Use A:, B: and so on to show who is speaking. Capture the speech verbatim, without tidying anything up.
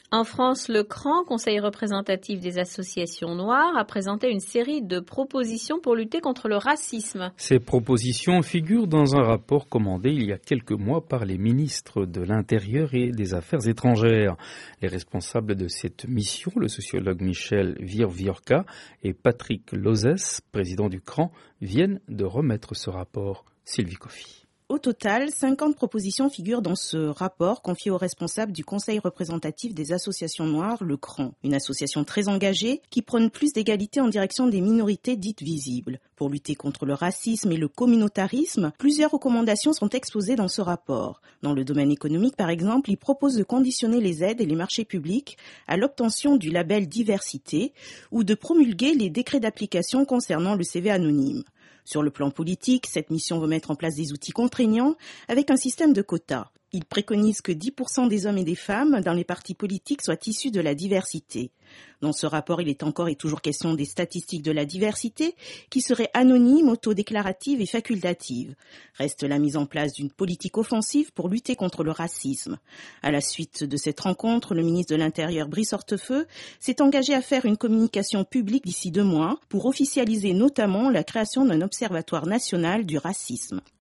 A: En France, le C R A N, Conseil représentatif des associations noires, a présenté une série de propositions pour lutter contre le racisme.
B: Ces propositions figurent dans un rapport commandé il y a quelques mois par les ministres de l'Intérieur et des Affaires étrangères. Les responsables de cette mission, le sociologue Michel Virviorca et Patrick Lozès, président du C R A N, viennent de remettre ce rapport. Sylvie Coffy.
C: Au total, cinquante propositions figurent dans ce rapport confié aux responsables du Conseil représentatif des associations noires, le C R A N, une association très engagée qui prône plus d'égalité en direction des minorités dites visibles. Pour lutter contre le racisme et le communautarisme, plusieurs recommandations sont exposées dans ce rapport. Dans le domaine économique, par exemple, il propose de conditionner les aides et les marchés publics à l'obtention du label diversité ou de promulguer les décrets d'application concernant le C V anonyme. Sur le plan politique, cette mission veut mettre en place des outils contraignants avec un système de quotas. Il préconise que dix pour cent des hommes et des femmes dans les partis politiques soient issus de la diversité. Dans ce rapport, il est encore et toujours question des statistiques de la diversité qui seraient anonymes, autodéclaratives et facultatives. Reste la mise en place d'une politique offensive pour lutter contre le racisme. À la suite de cette rencontre, le ministre de l'Intérieur, Brice Hortefeux, s'est engagé à faire une communication publique d'ici deux mois pour officialiser notamment la création d'un observatoire national du racisme.